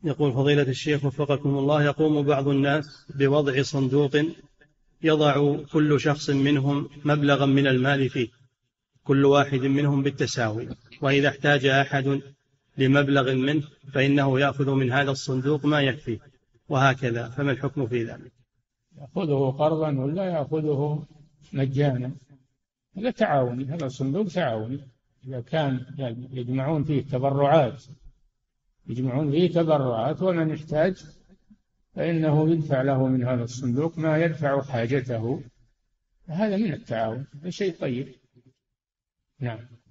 يقول فضيلة الشيخ وفقكم الله، يقوم بعض الناس بوضع صندوق يضع كل شخص منهم مبلغا من المال فيه، كل واحد منهم بالتساوي، وإذا احتاج أحد لمبلغ منه فإنه يأخذ من هذا الصندوق ما يكفيه، وهكذا، فما الحكم في ذلك؟ يأخذه قرضا ولا يأخذه مجانا؟ هذا تعاوني، هذا صندوق تعاوني. إذا كان يجمعون فيه تبرعات ومن يحتاج فإنه يدفع له من هذا الصندوق ما يدفع حاجته، هذا من التعاون، هذا شيء طيب. نعم.